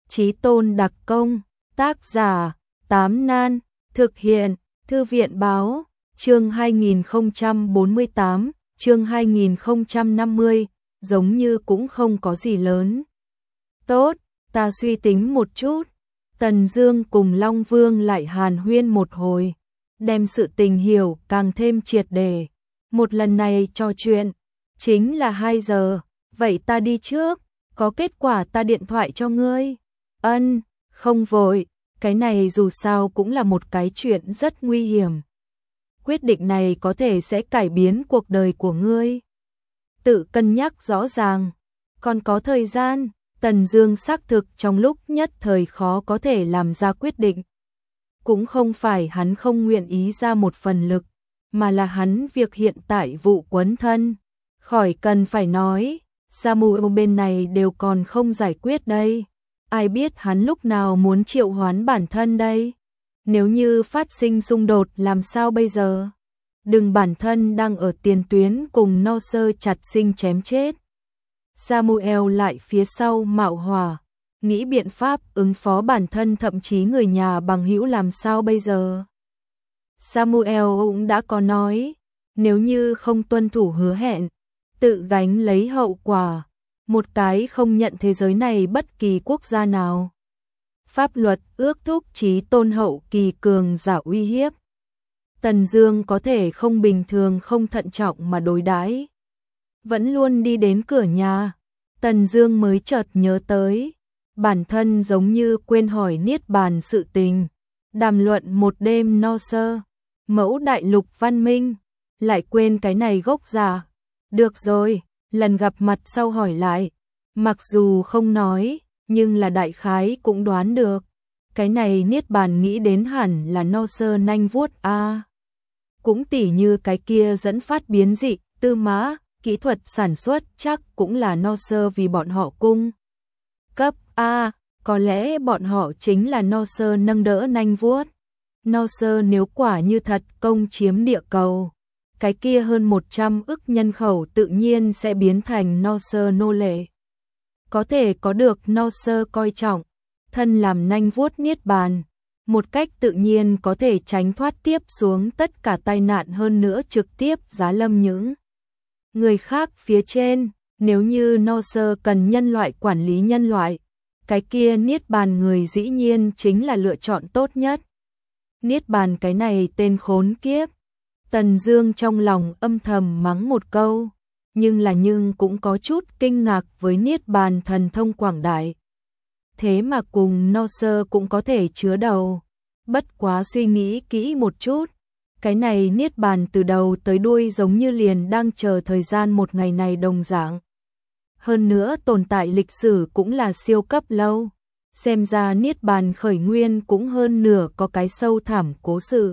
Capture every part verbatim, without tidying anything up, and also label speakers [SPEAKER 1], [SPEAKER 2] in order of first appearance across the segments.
[SPEAKER 1] Chí Tôn đặc công, tác giả, Tám Nan, thực hiện, Thư viện báo, chương hai nghìn không trăm bốn mươi tám, chương hai nghìn không trăm năm mươi, giống như cũng không có gì lớn. Tốt, ta suy tính một chút. Tần Dương cùng Long Vương lại hàn huyên một hồi, đem sự tình hiểu càng thêm triệt để. Một lần này trò chuyện chính là hai giờ, vậy ta đi trước, có kết quả ta điện thoại cho ngươi. Ân, không vội, cái này dù sao cũng là một cái chuyện rất nguy hiểm. Quyết định này có thể sẽ cải biến cuộc đời của ngươi. Tự cân nhắc rõ ràng, còn có thời gian. Tần Dương xác thực trong lúc nhất thời khó có thể làm ra quyết định. Cũng không phải hắn không nguyện ý ra một phần lực, mà là hắn việc hiện tại vụ quấn thân. Khỏi cần phải nói, Samuel bên này đều còn không giải quyết đây. Ai biết hắn lúc nào muốn triệu hoán bản thân đây? Nếu như phát sinh xung đột làm sao bây giờ? Đừng bản thân đang ở tiền tuyến cùng No Sơ chặt sinh chém chết. Samuel lại phía sau mạo hỏa, nghĩ biện pháp ứng phó bản thân thậm chí người nhà bằng hữu làm sao bây giờ. Samuel cũng đã có nói, nếu như không tuân thủ hứa hẹn, tự gánh lấy hậu quả, một cái không nhận thế giới này bất kỳ quốc gia nào. Pháp luật ước thúc Chí Tôn hậu kỳ cường giả uy hiếp. Tần Dương có thể không bình thường không thận trọng mà đối đãi. Vẫn luôn đi đến cửa nhà, Tần Dương mới chợt nhớ tới, bản thân giống như quên hỏi niết bàn sự tình, đàm luận một đêm No Sơ, mẫu đại lục văn minh, lại quên cái này gốc giả. Được rồi, lần gặp mặt sau hỏi lại, mặc dù không nói, nhưng là đại khái cũng đoán được, cái này niết bàn nghĩ đến hẳn là No Sơ nanh vuốt a. À. Cũng tỉ như cái kia dẫn phát biến dị, tư mã, kỹ thuật sản xuất chắc cũng là No Sơ vì bọn họ cung cấp a, à, có lẽ bọn họ chính là No Sơ nâng đỡ nanh vuốt. No Sơ nếu quả như thật công chiếm địa cầu, cái kia hơn một trăm ức nhân khẩu tự nhiên sẽ biến thành No Sơ nô lệ. Có thể có được No Sơ coi trọng, thân làm nanh vuốt niết bàn, một cách tự nhiên có thể tránh thoát tiếp xuống tất cả tai nạn, hơn nữa trực tiếp giá lâm những người khác phía trên. Nếu như No Sơ cần nhân loại quản lý nhân loại, cái kia niết bàn người dĩ nhiên chính là lựa chọn tốt nhất. Niết bàn cái này tên khốn kiếp. Tần Dương trong lòng âm thầm mắng một câu, nhưng là nhưng cũng có chút kinh ngạc với niết bàn thần thông quảng đại. Thế mà cùng No Sơ cũng có thể chứa đầu. Bất quá suy nghĩ kỹ một chút, cái này niết bàn từ đầu tới đuôi giống như liền đang chờ thời gian một ngày này đồng dạng. Hơn nữa tồn tại lịch sử cũng là siêu cấp lâu. Xem ra niết bàn khởi nguyên cũng hơn nửa có cái sâu thẳm cố sự.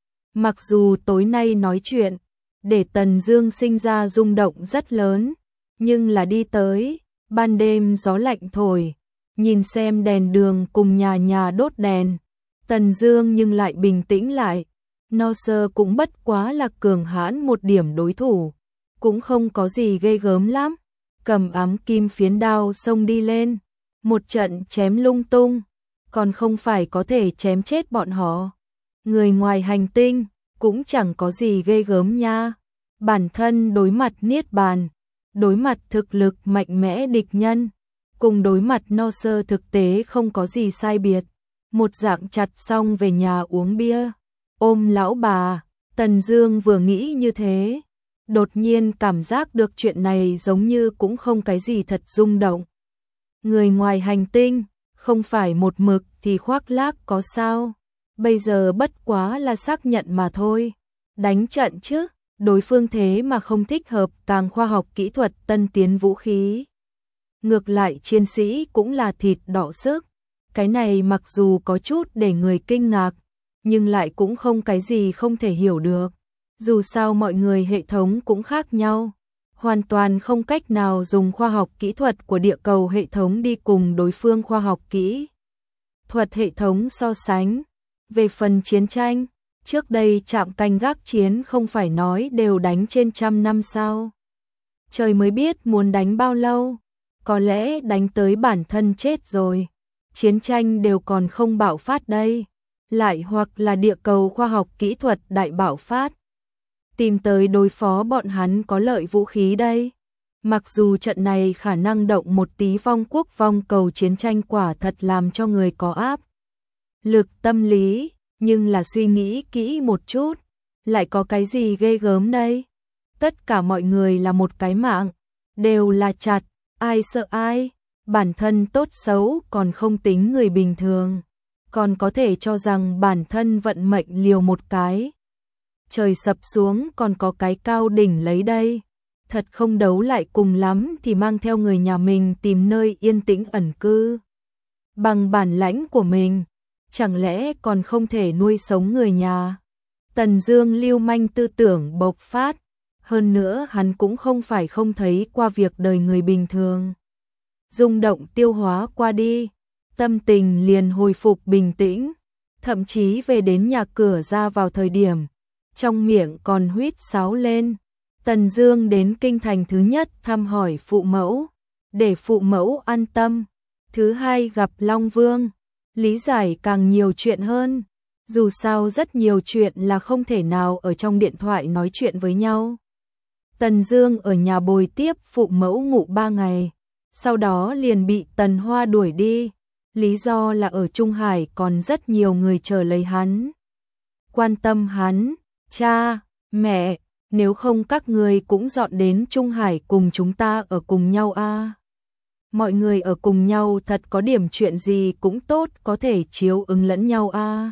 [SPEAKER 1] Mặc dù tối nay nói chuyện, để Tần Dương sinh ra rung động rất lớn, nhưng là đi tới, ban đêm gió lạnh thổi, nhìn xem đèn đường cùng nhà nhà đốt đèn, Tần Dương nhưng lại bình tĩnh lại. No Sơ cũng bất quá là cường hãn một điểm đối thủ, cũng không có gì ghê gớm lắm. Cầm ám kim phiến đao xông đi lên, một trận chém lung tung, còn không phải có thể chém chết bọn họ. Người ngoài hành tinh cũng chẳng có gì ghê gớm nha. Bản thân đối mặt niết bàn, đối mặt thực lực mạnh mẽ địch nhân, cùng đối mặt No Sơ thực tế không có gì sai biệt. Một dạng chặt xong về nhà uống bia, ôm lão bà. Tần Dương vừa nghĩ như thế, đột nhiên cảm giác được chuyện này giống như cũng không cái gì thật rung động. Người ngoài hành tinh, không phải một mực thì khoác lác có sao? Bây giờ bất quá là xác nhận mà thôi. Đánh trận chứ, đối phương thế mà không thích hợp càng khoa học kỹ thuật tân tiến vũ khí. Ngược lại chiến sĩ cũng là thịt đỏ sức. Cái này mặc dù có chút để người kinh ngạc, nhưng lại cũng không cái gì không thể hiểu được. Dù sao mọi người hệ thống cũng khác nhau, hoàn toàn không cách nào dùng khoa học kỹ thuật của địa cầu hệ thống đi cùng đối phương khoa học kỹ thuật hệ thống so sánh. Về phần chiến tranh, trước đây trạm canh gác chiến không phải nói đều đánh trên trăm năm sao? Trời mới biết muốn đánh bao lâu, có lẽ đánh tới bản thân chết rồi. chiến tranh đều còn không bạo phát đây, lại hoặc là địa cầu khoa học kỹ thuật đại bạo phát. Tìm tới đối phó bọn hắn có lợi vũ khí đây. Mặc dù trận này khả năng động một tí vong quốc vong cầu chiến tranh quả thật làm cho người có áp lực tâm lý, nhưng là suy nghĩ kỹ một chút, lại có cái gì ghê gớm đây? Tất cả mọi người là một cái mạng, đều là chặt, ai sợ ai, bản thân tốt xấu còn không tính người bình thường, còn có thể cho rằng bản thân vận mệnh liều một cái. Trời sập xuống còn có cái cao đỉnh lấy đây, thật không đấu lại cùng lắm thì mang theo người nhà mình tìm nơi yên tĩnh ẩn cư. Bằng bản lãnh của mình, chẳng lẽ còn không thể nuôi sống người nhà? Tần Dương lưu manh tư tưởng bộc phát, hơn nữa hắn cũng không phải không thấy qua việc đời người bình thường. Rung động tiêu hóa qua đi, tâm tình liền hồi phục bình tĩnh, thậm chí về đến nhà cửa ra vào thời điểm, trong miệng còn huýt sáo lên. Tần Dương đến kinh thành thứ nhất thăm hỏi phụ mẫu, để phụ mẫu an tâm. Thứ hai gặp Long Vương, lý giải càng nhiều chuyện hơn. Dù sao rất nhiều chuyện là không thể nào ở trong điện thoại nói chuyện với nhau. Tần Dương ở nhà bồi tiếp phụ mẫu ngủ ba ngày, sau đó liền bị Tần Hoa đuổi đi. Lý do là ở Trung Hải còn rất nhiều người chờ lấy hắn. Quan tâm hắn, cha, mẹ, nếu không các người cũng dọn đến Trung Hải cùng chúng ta ở cùng nhau a. À. Mọi người ở cùng nhau thật có điểm chuyện gì cũng tốt, có thể chiếu ứng lẫn nhau a. À.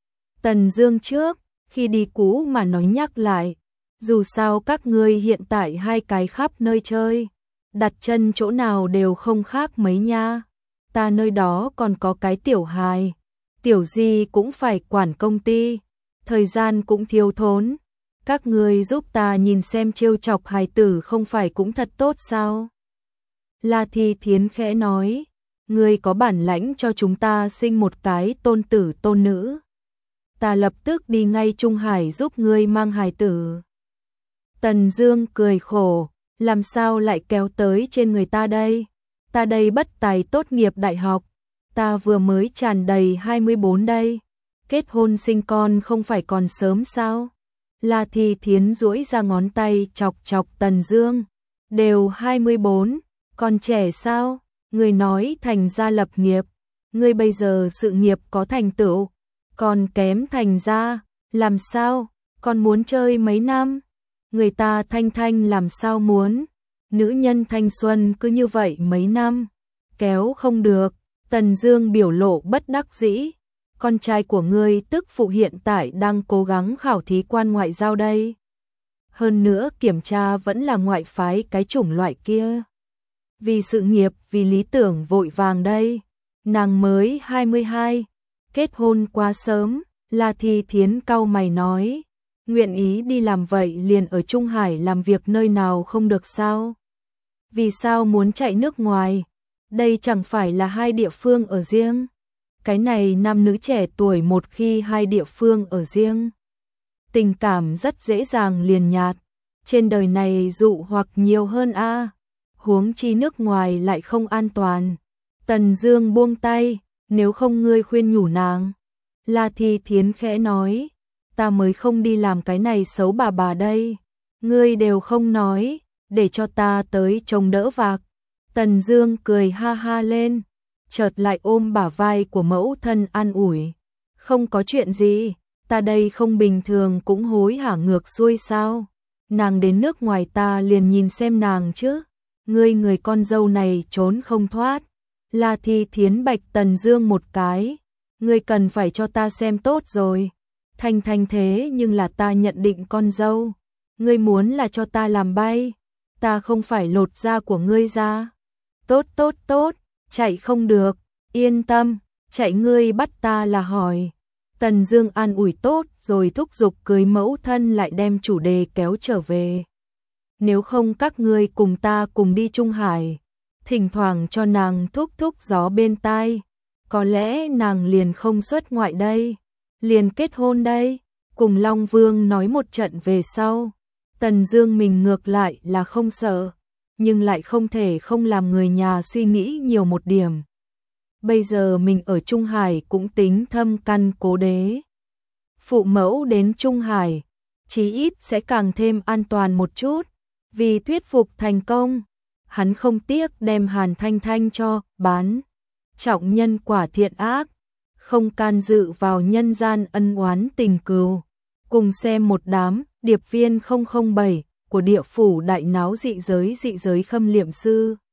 [SPEAKER 1] Tần Dương trước, khi đi cũ mà nói nhắc lại, dù sao các ngươi hiện tại hai cái khắp nơi chơi, đặt chân chỗ nào đều không khác mấy nha. Ta nơi đó còn có cái tiểu hài, tiểu gì cũng phải quản công ty, thời gian cũng thiếu thốn. Các ngươi giúp ta nhìn xem trêu chọc hài tử không phải cũng thật tốt sao? La Thi Thiến khẽ nói, ngươi có bản lãnh cho chúng ta sinh một cái tôn tử tôn nữ, ta lập tức đi ngay Trung Hải giúp ngươi mang hài tử. Tần Dương cười khổ, làm sao lại kéo tới trên người ta đây? Ta đây bất tài tốt nghiệp đại học, ta vừa mới tràn đầy hai mươi bốn đây, kết hôn sinh con không phải còn sớm sao? La Thi Thiến duỗi ra ngón tay chọc chọc Tần Dương, đều hai mươi bốn, còn trẻ sao? Người nói thành gia lập nghiệp, ngươi bây giờ sự nghiệp có thành tựu, còn kém thành gia, làm sao? Còn muốn chơi mấy năm? Người ta thanh thanh làm sao muốn? Nữ nhân thanh xuân cứ như vậy mấy năm, kéo không được. Tần Dương biểu lộ bất đắc dĩ, con trai của ngươi tức phụ hiện tại đang cố gắng khảo thí quan ngoại giao đây. Hơn nữa kiểm tra vẫn là ngoại phái cái chủng loại kia. Vì sự nghiệp, vì lý tưởng vội vàng đây. Nàng mới hai mươi hai, kết hôn quá sớm. La Thi Thiến cau mày nói, nguyện ý đi làm vậy liền ở Trung Hải làm việc nơi nào không được sao? Vì sao muốn chạy nước ngoài? Đây chẳng phải là hai địa phương ở riêng. Cái này nam nữ trẻ tuổi một khi hai địa phương ở riêng, tình cảm rất dễ dàng liền nhạt. Trên đời này dụ hoặc nhiều hơn a, à. Huống chi nước ngoài lại không an toàn. Tần Dương buông tay, nếu không ngươi khuyên nhủ nàng. La Thi Thiến khẽ nói, ta mới không đi làm cái này xấu bà bà đây. Ngươi đều không nói, để cho ta tới trông đỡ vạc. Tần Dương cười ha ha lên, chợt lại ôm bả vai của mẫu thân an ủi. Không có chuyện gì, ta đây không bình thường cũng hối hả ngược xuôi sao? Nàng đến nước ngoài ta liền nhìn xem nàng chứ. Ngươi người con dâu này trốn không thoát. La Thi Thiến bạch Tần Dương một cái. Ngươi cần phải cho ta xem tốt rồi. Thanh thanh thế nhưng là ta nhận định con dâu. Ngươi muốn là cho ta làm bay. Ta không phải lột da của ngươi ra. Tốt tốt tốt, chạy không được, yên tâm, chạy ngươi bắt ta là hỏi. Tần Dương an ủi tốt rồi thúc giục cưới mẫu thân lại đem chủ đề kéo trở về. Nếu không các ngươi cùng ta cùng đi Trung Hải, thỉnh thoảng cho nàng thúc thúc gió bên tai, có lẽ nàng liền không xuất ngoại đây, liền kết hôn đây. Cùng Long Vương nói một trận về sau, Tần Dương mình ngược lại là không sợ, nhưng lại không thể không làm người nhà suy nghĩ nhiều một điểm. bây giờ mình ở Trung Hải cũng tính thâm căn cố đế. Phụ mẫu đến Trung Hải, chí ít sẽ càng thêm an toàn một chút, vì thuyết phục thành công, hắn không tiếc đem Hàn Thanh Thanh cho bán, trọng nhân quả thiện ác, không can dự vào nhân gian ân oán tình cừu. Cùng xem một đám điệp viên không không bảy của địa phủ đại náo dị giới dị giới khâm liệm sư.